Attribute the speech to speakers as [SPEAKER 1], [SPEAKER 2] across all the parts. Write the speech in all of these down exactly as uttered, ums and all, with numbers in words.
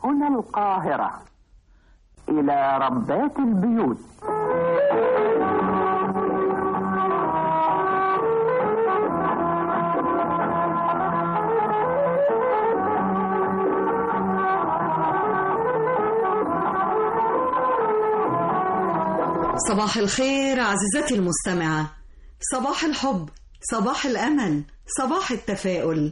[SPEAKER 1] هنا القاهرة. إلى ربات البيوت.
[SPEAKER 2] صباح الخير عزيزتي المستمعة، صباح الحب، صباح الأمل، صباح التفاؤل.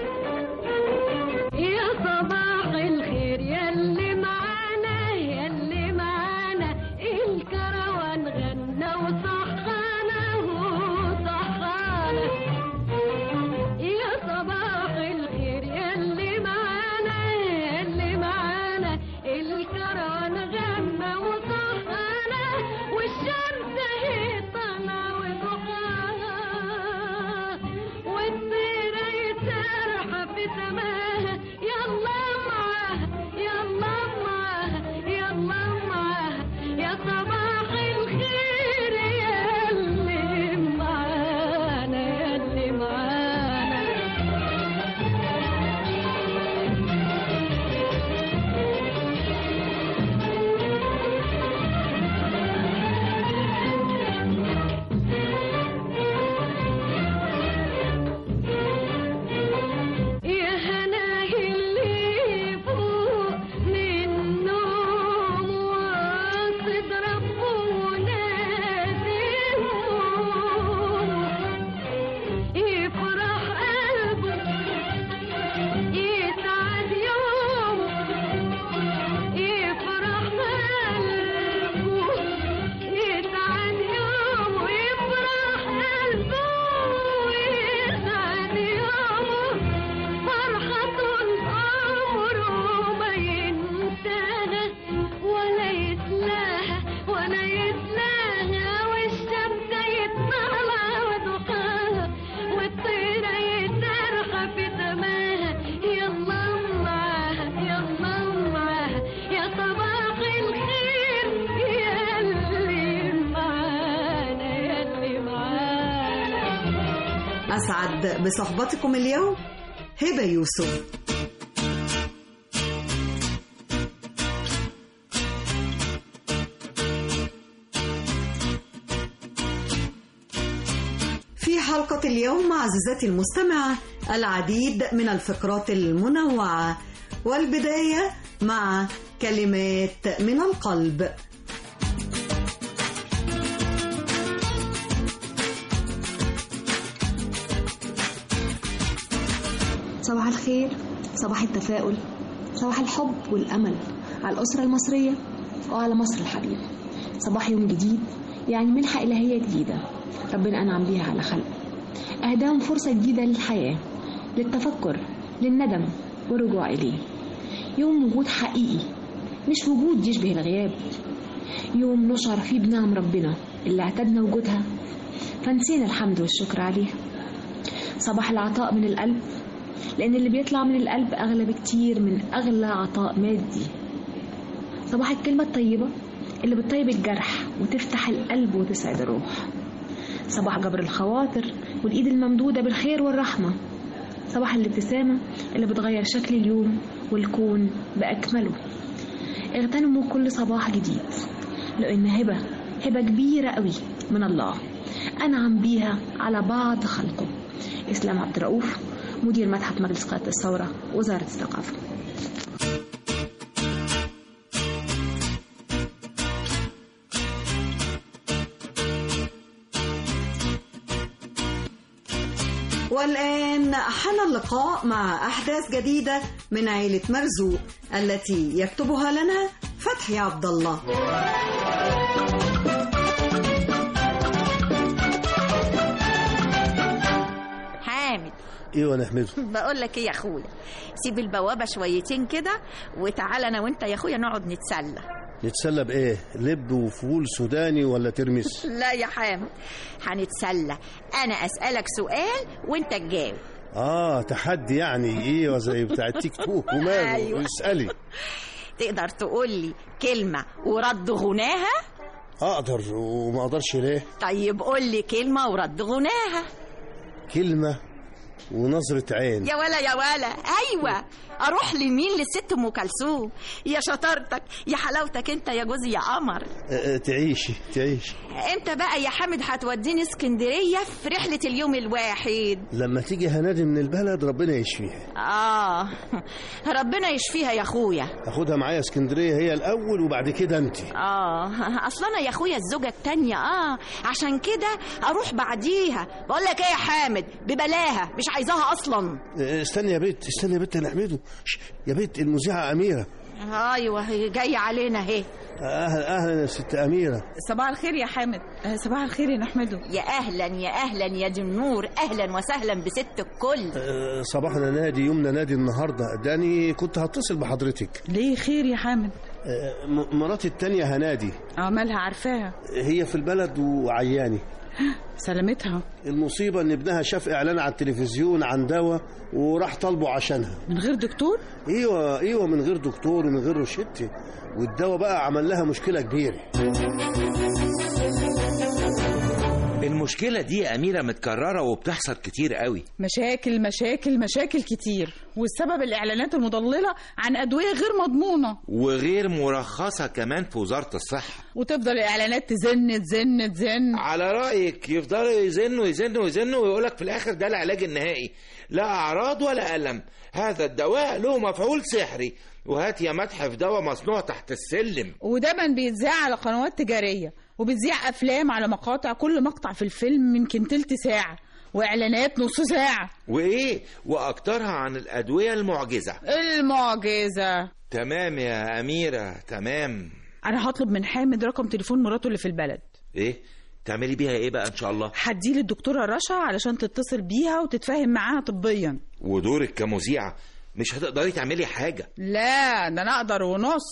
[SPEAKER 3] يا صباح الخير ياللي معانا ياللي معانا، الكروان غنى وصحانا وصحانا. يا صباح الخير ياللي معانا ياللي معانا، الكروان غنى وصحانا، والشمس هي طالعة وضحاها، والطيرة يتسرح في سماها، يلا معاها يلا معاها يلا معاها. يا صباح الخير ياللي معانا ياللي معانا. يا هناه اللي فوق من النوم واصد ربنا ديمه، يفرح قلبه يسعد يومه، يفرح قلبه يسعد يومه، يفرح قلبه يسعد يومه، فرحة عمره ما ينساها ولا يتلاها ولا يتلاها، والشمس يطلع وضحاها، والطيرة يسرح في سماها، يلا معاها يلا معاها. يا صباح الخير ياللي معانا ياللي معانا.
[SPEAKER 2] أسعد بصحبتكم اليوم هبة يوسف. في حلقة اليوم عزيزتي المستمعة العديد من الفقرات المنوعة، والبداية مع كلمات من القلب.
[SPEAKER 4] صباح الخير، صباح التفاؤل، صباح الحب والأمل على الأسرة المصرية وعلى مصر الحبيبة. صباح يوم جديد، يعني منحة إلهية جديدة ربنا أنعم بيها على خلقه، أهداهم فرصة جديدة للحياة، للتفكر، للندم والرجوع إليه. يوم وجود حقيقي مش وجود يشبه الغياب، يوم نشعر فيه بنعم ربنا اللي اعتدنا وجودها فنسينا الحمد والشكر عليها. صباح العطاء من القلب، لأن اللي بيطلع من القلب أغلى بكتير من أغلى عطاء مادي. صباح الكلمة الطيبة اللي بتطيب الجرح وتفتح القلب وتسعد الروح. صباح جبر الخواطر والإيد الممدودة بالخير والرحمة. صباح الابتسامة اللي بتغير شكل اليوم والكون بأكمله. اغتنموا كل صباح جديد، لأن هبة هبة كبيرة قوي من الله أنعم بيها على بعض خلقه. إسلام عبد الرؤوف، مدير متحف مجلس قادة الثورة، وزارة الثقافة.
[SPEAKER 2] والآن حان اللقاء مع أحداث جديدة من عائلة مرزوق التي يكتبها لنا فتحي عبد الله.
[SPEAKER 5] حامد،
[SPEAKER 6] ايوه انا احمده.
[SPEAKER 5] بقول لك ايه يا اخويا، سيب البوابه شويتين كده وتعالى انا وانت يا اخويا نقعد نتسلى.
[SPEAKER 6] نتسلى بايه؟ لب وفول سوداني ولا ترمس؟
[SPEAKER 5] لا يا حامد، هنتسلى، انا اسالك سؤال وانت تجاوب.
[SPEAKER 6] اه تحدي يعني، ايه زي بتاع التيك توك وماله.
[SPEAKER 5] أيوة.
[SPEAKER 6] اسالي.
[SPEAKER 5] تقدر تقول لي كلمه ورد غناها؟
[SPEAKER 6] اقدر وما اقدرش ليه؟
[SPEAKER 5] طيب قول لي كلمه ورد غناها.
[SPEAKER 6] كلمه ونظرة عين.
[SPEAKER 5] يا ولا يا ولا، ايوه، اروح لمين؟ للست ام كلثوم. يا شطارتك يا حلاوتك انت يا جوزي يا قمر.
[SPEAKER 6] أه تعيشي تعيشي.
[SPEAKER 5] امتى بقى يا حامد هتوديني اسكندريه في رحله اليوم الواحد؟
[SPEAKER 6] لما تيجي هنادي من البلد ربنا يشفيها.
[SPEAKER 5] اه ربنا يشفيها يا اخويا.
[SPEAKER 6] اخدها معايا اسكندريه هي الاول وبعد كده انت.
[SPEAKER 5] اه اصل انا يا اخويا الزوجه التانية، اه عشان كده اروح بعديها. بقول لك ايه يا حامد، ببلاها، مش عايزاها اصلا.
[SPEAKER 6] استني يا بنت، استني يا بنت، انا احمده. يا بنت المذيعه اميره.
[SPEAKER 5] ايوه جايه علينا اهي.
[SPEAKER 6] اهلا اهلا يا ست اميره.
[SPEAKER 7] صباح الخير يا حامد. صباح الخير يا نحمده.
[SPEAKER 5] يا اهلا يا اهلا يا دي النور، اهلا وسهلا بست الكل.
[SPEAKER 6] أه صباحنا نادي، يومنا نادي النهارده. داني كنت هتصل بحضرتك.
[SPEAKER 7] ليه خير يا حامد؟
[SPEAKER 6] أه مراتي التانية هنادي.
[SPEAKER 7] عمالها عارفاها.
[SPEAKER 6] هي في البلد وعياني.
[SPEAKER 7] سلامتها.
[SPEAKER 6] المصيبة ان ابنها شاف اعلان على التلفزيون عن دواء وراح طالبه عشانها.
[SPEAKER 7] من غير دكتور؟
[SPEAKER 6] ايوه ايوه من غير دكتور ومن غير روشتة، والدواء بقى عمل لها مشكلة كبيرة.
[SPEAKER 8] المشكلة دي يا أميرة متكررة وبتحصل كتير قوي.
[SPEAKER 7] مشاكل مشاكل مشاكل كتير، والسبب الإعلانات المضللة عن أدوية غير مضمونة
[SPEAKER 8] وغير مرخصة كمان في وزارة الصحة.
[SPEAKER 7] وتفضل الإعلانات تزن تزن تزن.
[SPEAKER 8] على رأيك يفضلوا يزنوا يزنوا يزنوا ويقولك في الآخر ده العلاج النهائي، لا أعراض ولا ألم، هذا الدواء له مفعول سحري، وهات يا متحف دواء مصنوع تحت السلم.
[SPEAKER 7] ودايما بيتذاع على قنوات تجارية، وبتذيع أفلام على مقاطع، كل مقطع في الفيلم يمكن تلت ساعة، وإعلانات نص ساعة.
[SPEAKER 8] وإيه وأكترها عن الأدوية المعجزة.
[SPEAKER 7] المعجزة.
[SPEAKER 8] تمام يا أميرة تمام.
[SPEAKER 7] أنا هطلب من حامد رقم تليفون مراته اللي في البلد.
[SPEAKER 8] إيه؟ تعملي بيها إيه بقى إن شاء الله؟
[SPEAKER 7] هديه للدكتورة رشا علشان تتصل بيها وتتفاهم معاها طبيا.
[SPEAKER 8] ودورك كمذيعة مش هتقدري تعملي حاجة.
[SPEAKER 7] لا ده أنا أقدر ونص.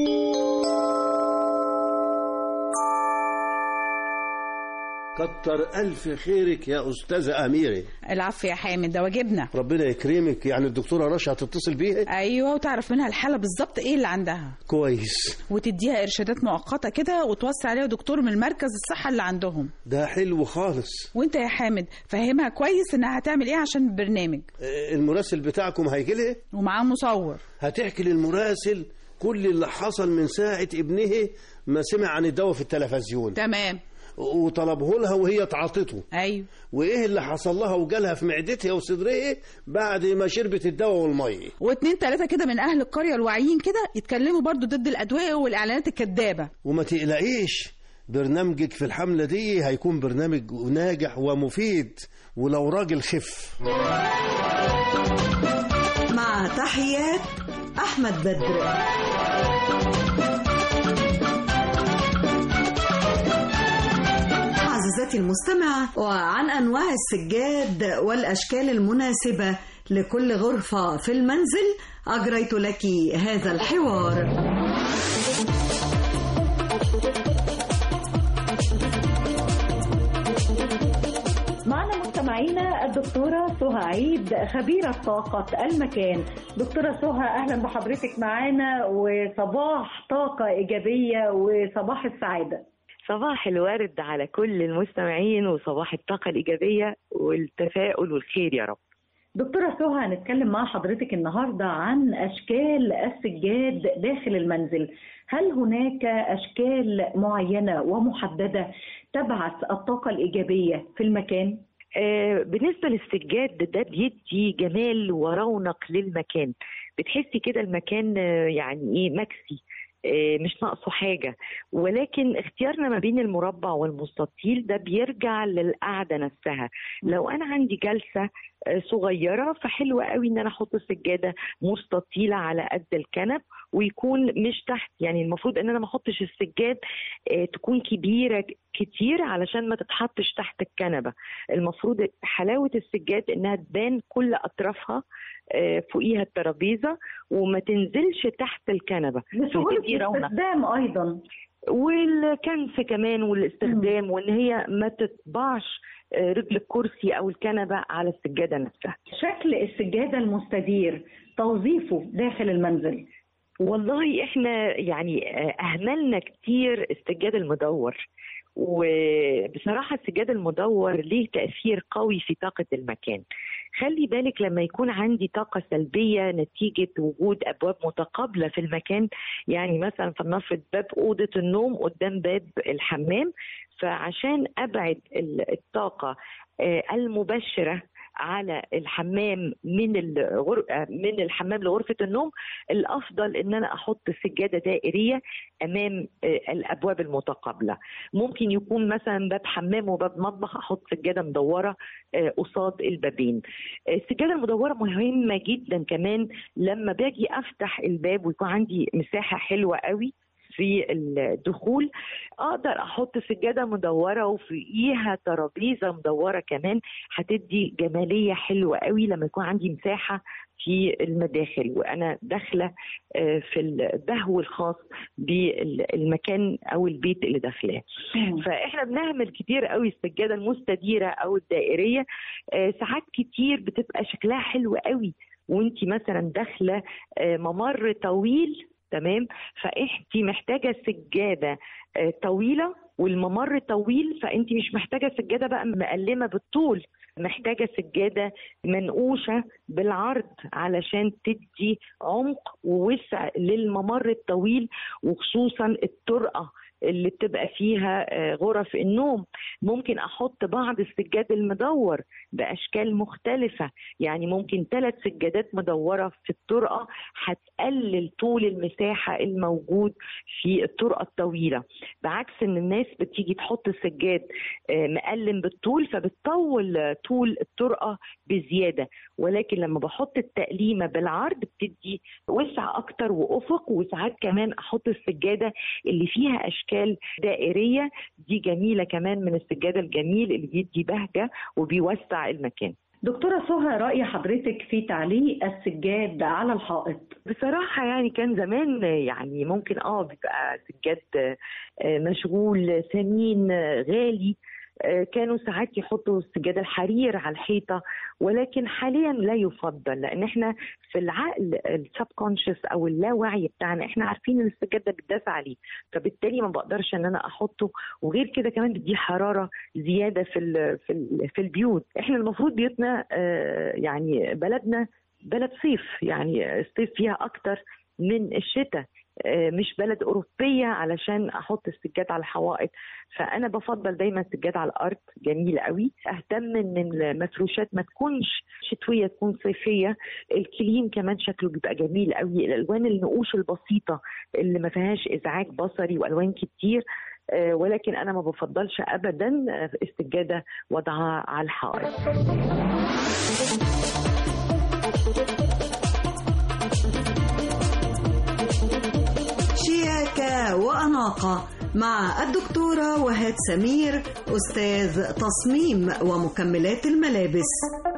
[SPEAKER 6] كتر ألف خيرك يا أستاذة أميرة.
[SPEAKER 7] العفو يا حامد، ده واجبنا.
[SPEAKER 6] ربنا يكرمك. يعني الدكتورة رشا هتتصل بيها؟
[SPEAKER 7] أيوة، وتعرف منها الحالة بالظبط إيه اللي عندها.
[SPEAKER 6] كويس.
[SPEAKER 7] وتديها إرشادات مؤقتة كده، وتوصي عليها دكتور من مركز الصحة اللي عندهم.
[SPEAKER 6] ده حلو خالص.
[SPEAKER 7] وانت يا حامد فهمها كويس إنها هتعمل إيه عشان البرنامج.
[SPEAKER 6] المراسل بتاعكم هيجي لها
[SPEAKER 7] ومعاه مصور.
[SPEAKER 6] هتحكي للمراسل كل اللي حصل من ساعة ابنه ما سمع عن الدواء في التلفزيون.
[SPEAKER 7] تمام.
[SPEAKER 6] وطلبه لها وهي تعاطته.
[SPEAKER 7] ايوه.
[SPEAKER 6] وايه اللي حصل لها وجالها في معدتها وصدرها بعد ما شربت الدواء والميه.
[SPEAKER 7] واتنين تلاتة كده من اهل القرية الواعيين كده يتكلموا برضو ضد الادوية والاعلانات الكذابة.
[SPEAKER 6] وما تقلقيش، برنامجك في الحملة دي هيكون برنامج ناجح ومفيد، ولو راجل خف.
[SPEAKER 2] مع تحيات احمد بدر. عزيزتي المستمعة، وعن أنواع السجاد والأشكال المناسبة لكل غرفة في المنزل أجريت لك هذا الحوار.
[SPEAKER 9] معنا مستمعينا الدكتورة سهى عيد خبيرة طاقة المكان. دكتورة سهى أهلا بحضرتك معنا، وصباح طاقة إيجابية وصباح السعادة.
[SPEAKER 10] صباح الورد على كل المستمعين، وصباح الطاقة الإيجابية والتفاؤل والخير يا رب.
[SPEAKER 9] دكتورة سهى هنتكلم مع حضرتك النهاردة عن أشكال السجاد داخل المنزل. هل هناك أشكال معينة ومحددة تبعث الطاقة الإيجابية في المكان؟
[SPEAKER 10] آه بالنسبة للسجاد ده بيدي جمال ورونق للمكان، بتحسي كده المكان يعني إيه مكسي، مش ناقصه حاجة. ولكن اختيارنا ما بين المربع والمستطيل ده بيرجع للقعدة نفسها. لو أنا عندي جلسة صغيرة فحلوة قوي إن أنا أحط السجادة مستطيلة على قد الكنب، ويكون مش تحت، يعني المفروض إن أنا ما أحطش السجاد تكون كبيرة كتير علشان ما تتحطش تحت الكنبة. المفروض حلاوة السجاد إنها تبان كل أطرافها فوقيها الترابيزة وما تنزلش تحت الكنبة.
[SPEAKER 9] لسهولة الاستخدام أيضا،
[SPEAKER 10] والكنف كمان والاستخدام، وإن هي ما تطبعش رجل الكرسي أو الكنبة على السجادة نفسها.
[SPEAKER 9] شكل السجادة المستدير توظيفه داخل المنزل.
[SPEAKER 10] والله إحنا يعني أهملنا كتير السجاد المدور، وبصراحة السجاد المدور ليه تأثير قوي في طاقة المكان. خلي بالك لما يكون عندي طاقة سلبية نتيجة وجود أبواب متقابلة في المكان، يعني مثلا فلنفرض باب أوضة النوم قدام باب الحمام، فعشان أبعد الطاقة المباشرة على الحمام من الغر... من الحمام لغرفة النوم، الأفضل إن أنا أحط سجادة دائرية أمام الأبواب المتقابلة. ممكن يكون مثلا باب حمام وباب مطبخ، أحط سجادة مدورة قصاد البابين. السجادة المدورة مهمة جدا كمان لما باجي أفتح الباب ويكون عندي مساحة حلوة قوي في الدخول، اقدر احط سجاده مدوره وفوقيها ترابيزه مدوره كمان، هتدي جماليه حلوه قوي لما يكون عندي مساحه في المداخل وانا داخله في البهو الخاص بالمكان او البيت اللي داخلاه. فاحنا بنعمل كتير قوي السجاده المستديره او الدائريه، ساعات كتير بتبقى شكلها حلو قوي وانتي مثلا داخله ممر طويل، تمام، فانت محتاجه سجاده طويله والممر طويل، فانت مش محتاجه سجاده بقى مقلمه بالطول، محتاجه سجاده منقوشه بالعرض علشان تدي عمق ووسع للممر الطويل، وخصوصا الطرقه اللي بتبقى فيها غرف النوم. ممكن احط بعض السجاد المدور باشكال مختلفه، يعني ممكن ثلاث سجادات مدوره في الطرقه هتقلل طول المساحه الموجود في الطرقه الطويله، بعكس ان الناس بتيجي تحط السجاد مقلم بالطول فبتطول طول الطرقه بزياده، ولكن لما بحط التقليمه بالعرض بتدي وسع اكتر وافق. وساعات كمان احط السجاده اللي فيها اشكال دائريه، دي جميله كمان من السجاده الجميل اللي بيدي بهجه وبيوسع المكان.
[SPEAKER 9] دكتورة سهى، رأي حضرتك في تعليق السجاد على الحائط؟
[SPEAKER 10] بصراحة يعني كان زمان يعني ممكن اه بيبقى سجاد مشغول ثمين غالي، كانوا ساعات يحطوا السجادة الحرير على الحيطة، ولكن حاليا لا يفضل، لان احنا في العقل السبكونشس او اللاواعي بتاعنا احنا عارفين ان السجاد ده بيتداس عليه، فبالتالي ما بقدرش ان انا احطه. وغير كده كمان بدي حرارة زيادة في ال في ال في البيوت. احنا المفروض بيوتنا يعني بلدنا بلد صيف، يعني الصيف فيها اكتر من الشتاء، مش بلد أوروبية علشان أحط السجاد على الحوائط. فأنا بفضل دايما السجاد على الأرض، جميل قوي. أهتم إن المفروشات ما تكونش شتوية، تكون صيفية. الكليم كمان شكله بيبقى جميل قوي. الألوان النقوش البسيطة اللي ما فيهاش إزعاج بصري وألوان كتير، ولكن أنا ما بفضلش أبدا السجادة وضعها على الحائط.
[SPEAKER 2] شياكة وأناقة مع الدكتورة وهاد سمير، أستاذ تصميم ومكملات الملابس.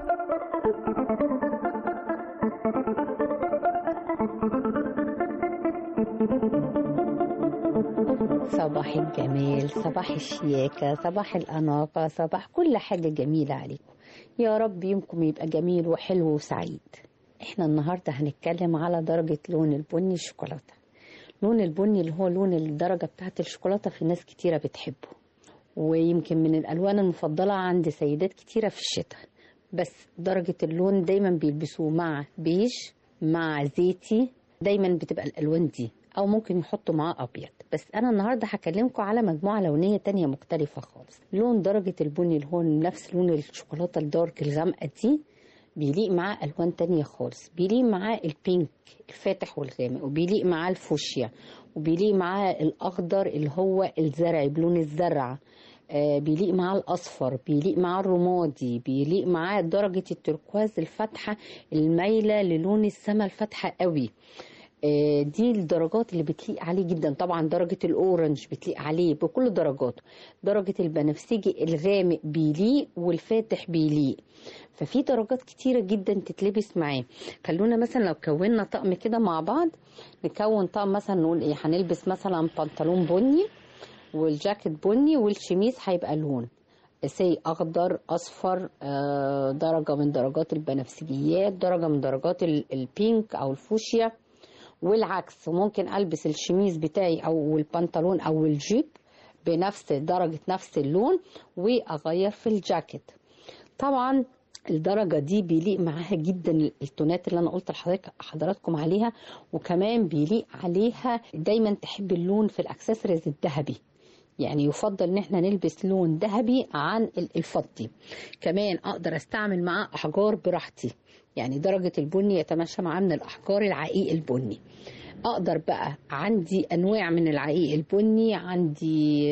[SPEAKER 11] صباح الجمال، صباح الشياكة، صباح الأناقة، صباح كل حاجة جميلة عليكم. يا رب يومكم يبقى جميل وحلو وسعيد. احنا النهاردة هنتكلم على درجة لون البني الشوكولاتة. لون البني اللي هو لون الدرجة بتاعت الشوكولاتة في ناس كتيرة بتحبه، ويمكن من الألوان المفضلة عند سيدات كتيرة في الشتاء. بس درجة اللون دايما بيلبسوه مع بيج، مع زيتي، دايما بتبقى الألوان دي، أو ممكن يحطوا معاه أبيض. بس أنا النهاردة هكلمكم على مجموعة لونية تانية مختلفة خالص. لون درجة البني اللي هو نفس لون الشوكولاتة الدارك الغامقة دي بيليق معاه ألوان تانية خالص. بيليق معاه البينك الفاتح والغامق، وبيليق معاه الفوشيا، وبيليق معاه الأخضر اللي هو الزرعي بلون الزرع، آه بيليق معاه الأصفر، بيليق معاه الرمادي، بيليق معاه درجة التركواز الفاتحة المايلة للون السما الفاتحة قوي. آه دي الدرجات اللي بتليق عليه جدا. طبعا درجة الأورنج بتليق عليه بكل درجاته. درجة البنفسجي الغامق بيليق، والفاتح بيليق. ففي درجات كتيرة جدا تتلبس معاه. خلونا مثلا لو كونا طقم كده مع بعض، نكون طقم مثلا نقول ايه، هنلبس مثلا بنطلون بني والجاكيت بني والشميز هيبقى لون سي اخضر، اصفر، آه درجة من درجات البنفسجيات، درجة من درجات البينك او الفوشيا، والعكس. ممكن البس الشميز بتاعي او البنطلون او الجيب بنفس درجة نفس اللون وأغير في الجاكيت. طبعا الدرجة دي بيليق معاها جدا التونات اللي أنا قلت لحضراتكم عليها، وكمان بيليق عليها دايما تحب اللون في الأكسسوارز الذهبي، يعني يفضل ان احنا نلبس لون ذهبي عن الفضي. كمان اقدر استعمل معاه احجار براحتي، يعني درجة البني يتماشى معاه من الاحجار العقيق البني. اقدر بقى عندي انواع من العقيق البني، عندي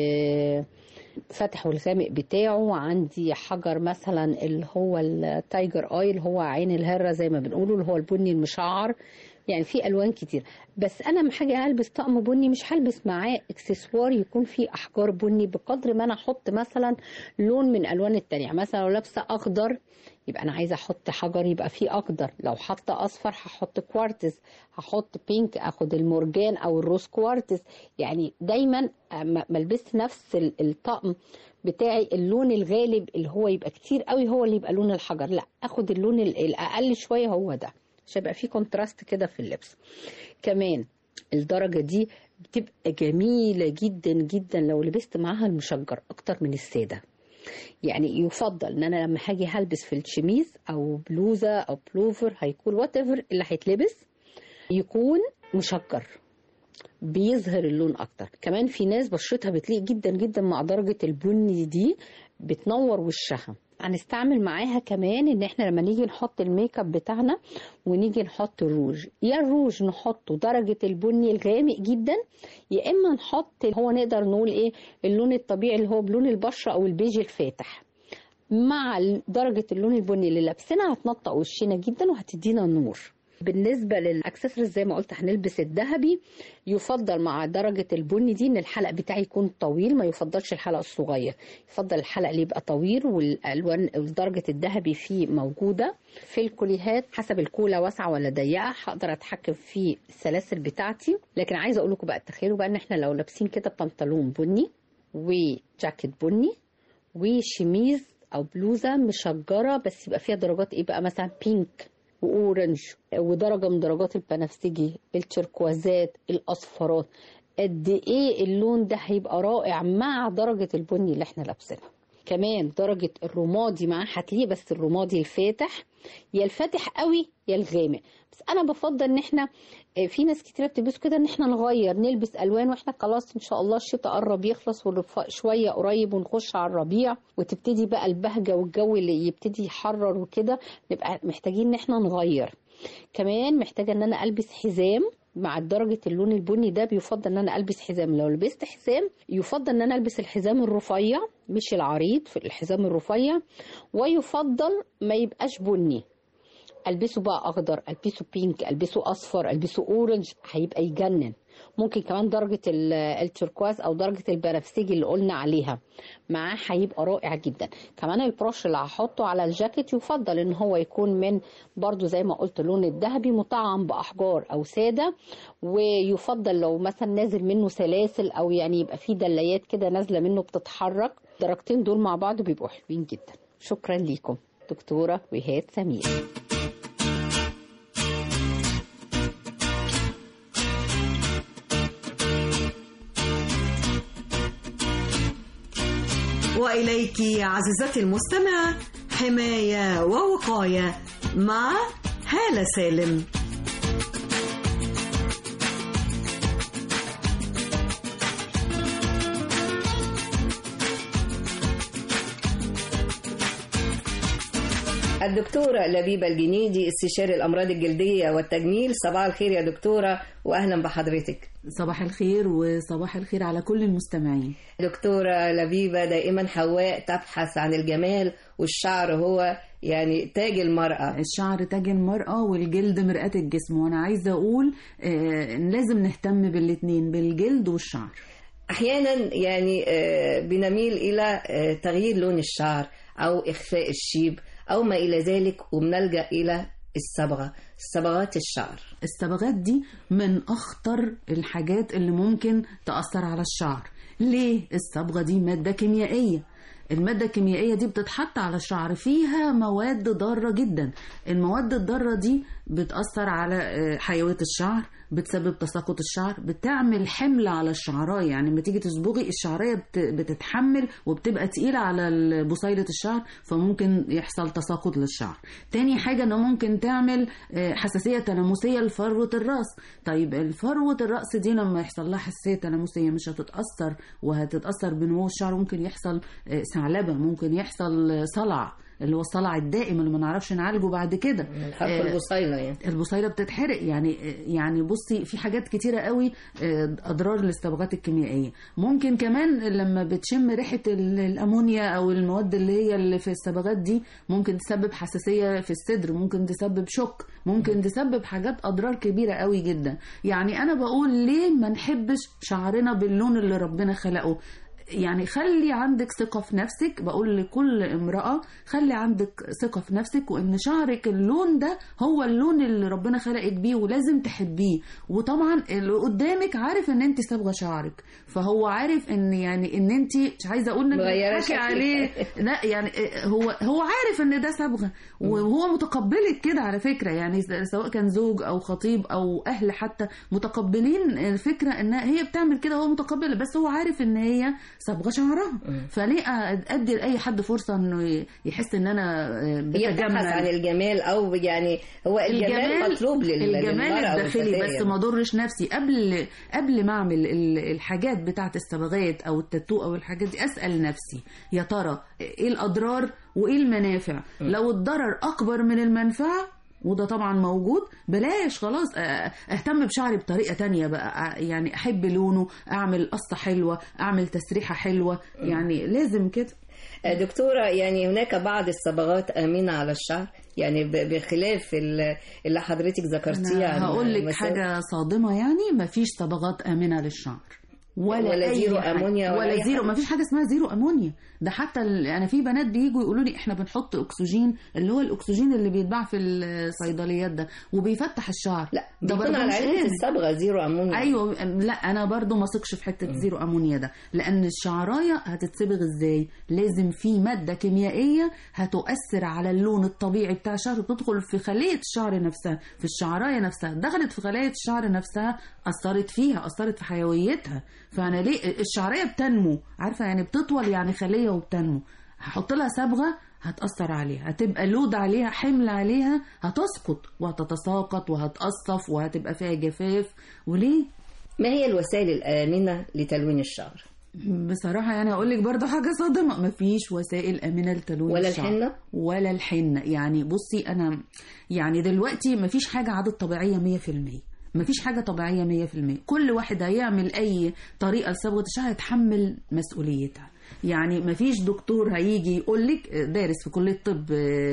[SPEAKER 11] فتح والغامق بتاعه، عندي حجر مثلا اللي هو التايجر اي اللي هو عين الهرة زي ما بنقوله اللي هو البني المشعر، يعني في الوان كتير. بس انا لما حاجه هلبس طقم بني مش هلبس معاه اكسسوار يكون فيه احجار بني بقدر ما انا احط مثلا لون من الوان التانية. مثلا لو لابسه اخضر يبقى انا عايزه احط حجر يبقى فيه اخضر، لو حاطه اصفر هحط كوارتز، هحط بينك اخد المرجان او الروز كوارتز. يعني دايما ما البس نفس الطقم بتاعي اللون الغالب اللي هو يبقى كتير قوي هو اللي يبقى لون الحجر، لا اخد اللون الاقل شويه هو ده عشان يبقى فيه كونتراست كده في اللبس. كمان الدرجة دي بتبقى جميلة جدا جدا لو لبست معاها المشجر اكتر من السادة. يعني يفضل ان انا لما هاجي هلبس في الشميز او بلوزة او بلوفر هيكون وات ايفر اللي هيتلبس يكون مشجر بيظهر اللون اكتر. كمان في ناس بشرتها بتليق جدا جدا مع درجة البني دي بتنور وشها. هنستعمل معاها كمان ان احنا لما نيجي نحط الميك اب بتاعنا ونيجي نحط الروج، يا الروج نحطه درجة البني الغامق جدا، يا اما نحط هو نقدر نقول ايه اللون الطبيعي اللي هو بلون البشرة او البيج الفاتح مع درجة اللون البني اللي لابسينها هتنطق وشنا جدا وهتدينا نور. بالنسبة للأكسسوارز زي ما قلت هنلبس الذهبي، يفضل مع درجة البني دي ان الحلق بتاعي يكون طويل، ما يفضلش الحلق الصغير، يفضل الحلق اللي يبقى طويل والالوان ودرجة الذهبي فيه موجودة. في الكوليهات حسب الكولة واسعة ولا ضيقة هقدر اتحكم في السلاسل بتاعتي. لكن عايزة اقول لكم بقى تخيلوا بقى ان احنا لو لابسين كده بنطلون بني وجاكيت بني وشميز او بلوزة مشجرة بس يبقى فيها درجات ايه بقى، مثلا بينك واورنج ودرجة من درجات البنفسجي التركوازات الاصفرات، قد ايه اللون ده هيبقى رائع مع درجة البني اللي احنا لابسينها. كمان درجة الرمادي معاه هتلاقيه بس الرمادي الفاتح، يا الفاتح قوي يا الغامق. بس انا بفضل ان احنا في ناس كتير بتلبس كده ان احنا نغير نلبس الوان واحنا خلاص ان شاء الله الشتاء قرب يخلص والرفاق شويه قريب ونخش على الربيع وتبتدي بقى البهجه والجو اللي يبتدي يحرر وكده، نبقى محتاجين ان احنا نغير. كمان محتاجه ان انا البس حزام مع درجة اللون البني ده، بيفضل ان انا البس حزام. لو لبست حزام يفضل ان انا البس الحزام الرفيع مش العريض، في الحزام الرفيع، ويفضل ما يبقاش بني، البسه بقى اخضر، البسه بينك، البسه اصفر، البسه اورنج، هيبقى يجنن. ممكن كمان درجة التركواز او درجة البنفسجي اللي قلنا عليها معاه هيبقى رائع جدا. كمان البروش اللي هحطه على الجاكيت يفضل ان هو يكون من برضو زي ما قلت اللون الذهبي مطعم باحجار او سادة، ويفضل لو مثلا نازل منه سلاسل او يعني يبقى فيه دلايات كده نازلة منه بتتحرك، درجتين دول مع بعض بيبقوا حلوين جدا. شكرا ليكم دكتورة وهاد سمير.
[SPEAKER 2] وإليك عزيزتي المستمعة حماية ووقاية مع هالة سالم.
[SPEAKER 12] الدكتورة لبيبة الجنيدي استشاري الأمراض الجلدية والتجميل، صباح الخير يا دكتورة وأهلا بحضرتك.
[SPEAKER 13] صباح الخير وصباح الخير على كل المستمعين.
[SPEAKER 12] دكتورة لبيبة، دائما حواء تبحث عن الجمال والشعر هو يعني تاج المرأة.
[SPEAKER 13] الشعر تاج المرأة والجلد مرآة الجسم، وأنا عايزة أقول آه لازم نهتم بالاتنين، بالجلد والشعر.
[SPEAKER 12] أحيانا يعني آه بنميل إلى آه تغيير لون الشعر أو إخفاء الشيب أو ما إلى ذلك، وبنلجأ إلى الصبغة، صبغات الشعر.
[SPEAKER 13] الصبغات دي من أخطر الحاجات اللي ممكن تأثر على الشعر. ليه؟ الصبغة دي مادة كيميائية، المادة الكيميائية دي بتتحط على الشعر فيها مواد ضارة جدا. المواد الضارة دي بتأثر على حيوية الشعر، بتسبب تساقط الشعر، بتعمل حمل على الشعرايه. يعني لما تيجي تصبغي الشعرايه بتتحمل وبتبقى تقيله على بصيله الشعر، فممكن يحصل تساقط للشعر. تاني حاجه انه ممكن تعمل حساسيه تناموسيه لفروه الراس. طيب الفروه الراس دي لما يحصل لها حساسيه تناموسيه مش هتتاثر وهتتاثر بنمو الشعر، ممكن يحصل ثعلبه، ممكن يحصل صلع اللي هو الصلع الدائم اللي ما نعرفش نعالجه بعد كده.
[SPEAKER 12] حرق البصيله يعني
[SPEAKER 13] البصيله بتتحرق. يعني يعني بصي في حاجات كتيره قوي اضرار الاصطباغات الكيميائيه. ممكن كمان لما بتشم ريحه الامونيا او المواد اللي هي اللي في الصبغات دي ممكن تسبب حساسيه في الصدر، ممكن تسبب شوك، ممكن تسبب حاجات اضرار كبيره قوي جدا. يعني انا بقول ليه ما نحبش شعرنا باللون اللي ربنا خلقه؟ يعني خلي عندك ثقة في نفسك. بقول لكل امرأة خلي عندك ثقة في نفسك، وان شعرك اللون ده هو اللون اللي ربنا خلقك بيه ولازم تحبيه. وطبعا اللي قدامك عارف ان انت صبغة شعرك، فهو عارف ان يعني ان انت مش عايزة اقول انك بتحكي عليه، لا يعني هو هو عارف ان ده صبغة وهو متقبلك كده على فكرة. يعني سواء كان زوج او خطيب او اهل حتى متقبلين الفكرة ان هي بتعمل كده، هو متقبل، بس هو عارف ان هي صبغه شعرها. فليه ادي لاي حد فرصه انه يحس ان انا
[SPEAKER 12] بتجمل عن الجمال، او يعني هو الجمال, الجمال مطلوب لل
[SPEAKER 13] الجمال الداخلي، بس ما اضرش نفسي قبل قبل ما اعمل الحاجات بتاعه الصبغات او التاتو او الحاجات دي. اسال نفسي يا ترى ايه الاضرار وايه المنافع. م. لو الضرر اكبر من المنفعه، وده طبعا موجود، بلاش خلاص اهتم بشعري بطريقة تانية بقى. يعني احب لونه، اعمل قصة حلوة، اعمل تسريحة حلوة، يعني لازم كده.
[SPEAKER 12] دكتورة، يعني هناك بعض الصبغات آمنة على الشعر، يعني بخلاف اللي حضرتك ذكرتيها.
[SPEAKER 13] هقول لك حاجة صادمة، يعني ما فيش صبغات آمنة للشعر ولا,
[SPEAKER 12] ولا زيرو امونيا
[SPEAKER 13] ولا, ولا زيرو. ما فيش حاجه اسمها زيرو امونيا. ده حتى انا في بنات بييجوا يقولوا لي احنا بنحط اكسجين، اللي هو الاكسجين اللي بيتباع في الصيدليات ده، وبيفتح الشعر.
[SPEAKER 12] لا ده برضه على علة الصبغه زيرو امونيا.
[SPEAKER 13] ايوه لا انا برضه ما ثقش في حته م. زيرو امونيا ده، لان الشعرايه هتتصبغ ازاي؟ لازم في ماده كيميائيه هتؤثر على اللون الطبيعي بتاع الشعر، بتدخل في خليه الشعر نفسها، في الشعرايه نفسها، دخلت في خلايا الشعر نفسها، اثرت فيها، اثرت في حيويتها. فانا ليه الشعريه بتنمو، عارفه يعني بتطول، يعني خليه وبتنمو. هحط لها صبغه هتأثر عليها، هتبقى لود عليها، حمل عليها، هتسقط وهتتساقط وهتقصف وهتبقى فيها جفاف. وليه؟
[SPEAKER 12] ما هي الوسائل الآمنة لتلوين الشعر؟
[SPEAKER 13] بصراحة يعني أقول لك برضه حاجة صادمة، مفيش وسائل آمنة لتلوين
[SPEAKER 12] ولا
[SPEAKER 13] الشعر.
[SPEAKER 12] الحنة؟
[SPEAKER 13] ولا الحنة. يعني بصي أنا يعني دلوقتي مفيش حاجة عادة طبيعية مية في المية، مفيش حاجة طبيعية مية في المية. كل واحد هيعمل أي طريقة لصبغة الشعر يتحمل مسؤوليتها. يعني مفيش دكتور هيجي يقولك دارس في كلية طب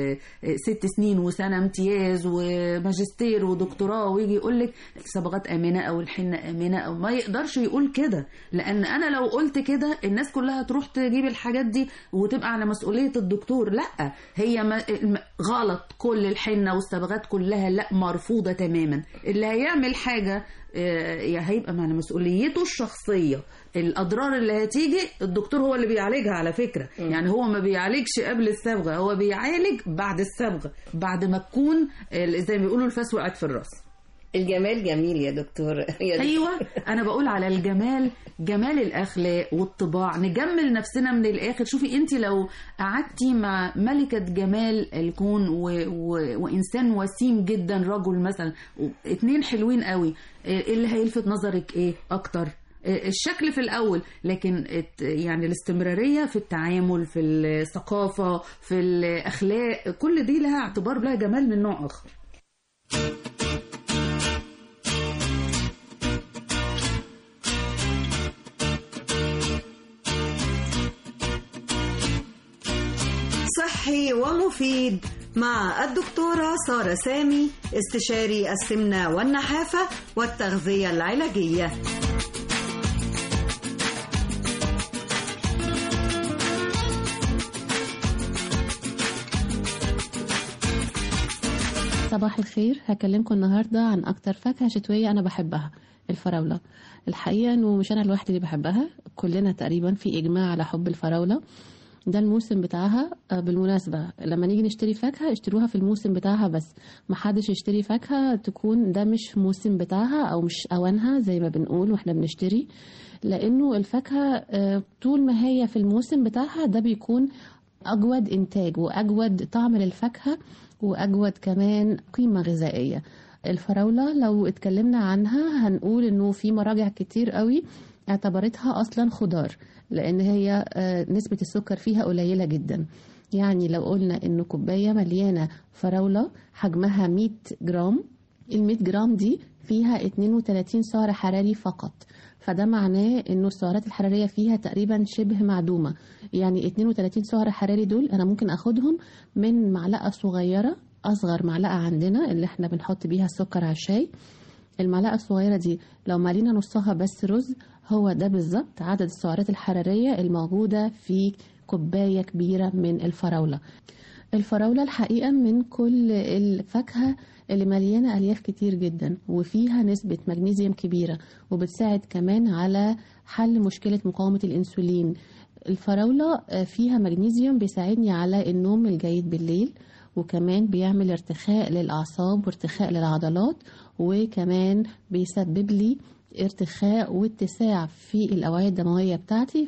[SPEAKER 13] ست سنين وسنة امتياز وماجستير ودكتوراه ويجي يقولك الصبغات آمنة أو الحنة آمنة، أو ما يقدرش يقول كده. لأن أنا لو قلت كده الناس كلها تروح تجيب الحاجات دي وتبقى على مسؤولية الدكتور. لا، هي غلط. كل الحنة والصبغات كلها لا، مرفوضة تماما. اللي هيعمل حاجة هيبقى على مسؤوليته الشخصية. الأضرار اللي هتيجي الدكتور هو اللي بيعالجها على فكرة. م. يعني هو ما بيعالجش قبل الصبغة، هو بيعالج بعد الصبغة، بعد ما تكون زي ما بيقولوا الفاس وقعت في الراس.
[SPEAKER 12] الجمال جميل يا دكتور.
[SPEAKER 13] ايوه انا بقول على الجمال، جمال الاخلاق والطباع، نجمل نفسنا من الاخر. شوفي انت لو قعدتي مع ملكة جمال الكون و... و... وانسان وسيم جدا، رجل مثلا، اتنين حلوين قوي، اللي هيلفت نظرك ايه اكتر؟ الشكل في الاول، لكن يعني الاستمرارية في التعامل، في الثقافة، في الاخلاق، كل دي لها اعتبار، لها جمال من نوع اخر.
[SPEAKER 2] صحي ومفيد مع الدكتورة سارة سامي، استشاري السمنة والنحافة والتغذية العلاجية.
[SPEAKER 14] صباح الخير. هكلمكم النهاردة عن أكتر فاكهة شتوية أنا بحبها، الفراولة. الحقيقة أنه مش أنا الواحد اللي بحبها، كلنا تقريبا في إجماع على حب الفراولة. ده الموسم بتاعها. بالمناسبة لما نيجي نشتري فاكهة اشتروها في الموسم بتاعها بس، محدش يشتري فاكهة تكون ده مش موسم بتاعها أو مش أوانها زي ما بنقول واحنا بنشتري، لأنه الفاكهة طول ما هي في الموسم بتاعها ده بيكون أجود إنتاج وأجود طعم للفاكهة وأجود كمان قيمة غذائية. الفراولة لو اتكلمنا عنها هنقول إنه في مراجع كتير قوي اعتبرتها أصلا خضار، لأن هي نسبة السكر فيها قليلة جدا. يعني لو قلنا إنه كوباية مليانة فراولة حجمها مية جرام، المية جرام دي فيها اتنين وتلاتين سعر حراري فقط، فده معناه إنه السعرات الحرارية فيها تقريبا شبه معدومة. يعني اتنين وتلاتين سعر حراري دول أنا ممكن أخدهم من معلقة صغيرة، أصغر معلقة عندنا اللي احنا بنحط بيها السكر على الشاي. المعلقة الصغيرة دي لو مالينا نصها بس رز، هو ده بالظبط عدد السعرات الحرارية الموجودة في كوباية كبيرة من الفراولة. الفراولة الحقيقة من كل الفاكهة اللي مليانة ألياف كتير جدا وفيها نسبة مغنيسيوم كبيرة، وبتساعد كمان على حل مشكلة مقاومة الأنسولين. الفراولة فيها مغنيسيوم بيساعدني على النوم الجيد بالليل، وكمان بيعمل ارتخاء للأعصاب وارتخاء للعضلات، وكمان بيسبب لي ارتخاء واتساع في الأوعية الدموية بتاعتي،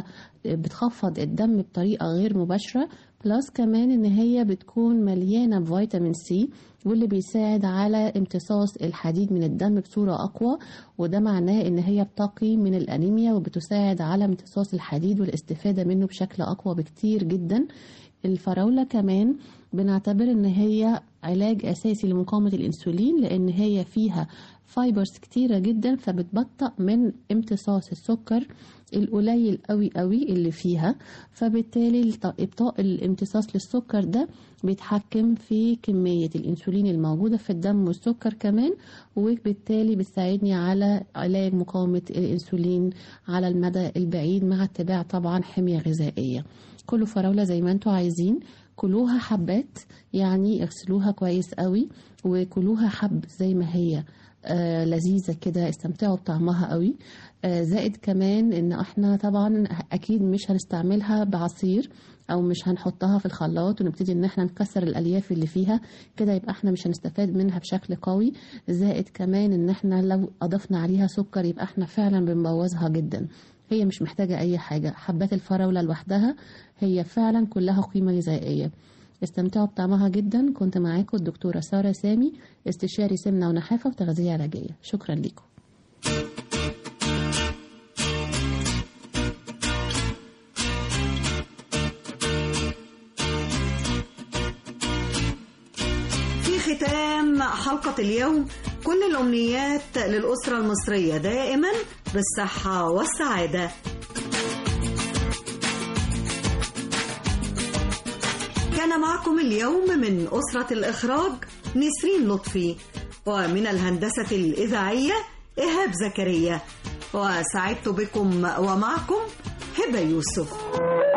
[SPEAKER 14] فبتخفض الدم بطريقة غير مباشرة. بلس كمان ان هي بتكون مليانة بفيتامين سي، واللي بيساعد على امتصاص الحديد من الدم بصورة أقوى، وده معناه ان هي بتقي من الأنيميا وبتساعد على امتصاص الحديد والاستفادة منه بشكل أقوى بكتير جدا. الفراولة كمان بنعتبر ان هي علاج أساسي لمقاومة الأنسولين، لأن هي فيها فايبرز كتيرة جدا، فبتبطئ من امتصاص السكر القليل قوي قوي اللي فيها، فبالتالي ابطاء الامتصاص للسكر ده بيتحكم في كمية الأنسولين الموجودة في الدم والسكر كمان، وبالتالي بتساعدني على علاج مقاومة الأنسولين على المدى البعيد مع اتباع طبعا حمية غذائية. كلوا فراولة زي ما انتوا عايزين، كلوها حبات، يعني اغسلوها كويس قوي وكلوها حب زي ما هي آه لذيذة كده، استمتعوا بطعمها قوي. آه زائد كمان ان احنا طبعا اكيد مش هنستعملها بعصير او مش هنحطها في الخلاط ونبتدي ان احنا نكسر الالياف اللي فيها كده، يبقى احنا مش هنستفاد منها بشكل قوي. زائد كمان ان احنا لو اضفنا عليها سكر يبقى احنا فعلا بنبوظها جدا. هي مش محتاجة اي حاجة، حبات الفراولة لوحدها هي فعلا كلها قيمة غذائية. استمتعوا بطعمها جدا. كنت معاكم الدكتورة سارة سامي، استشاري سمنة ونحافة وتغذية علاجية. شكرا لكم.
[SPEAKER 2] في ختام حلقة اليوم كل الأمنيات للأسرة المصرية دائما بالصحة والسعادة. كان معكم اليوم من أسرة الإخراج نسرين لطفي، ومن الهندسة الإذاعية إيهاب زكريا، وسعدت بكم ومعكم هبة يوسف.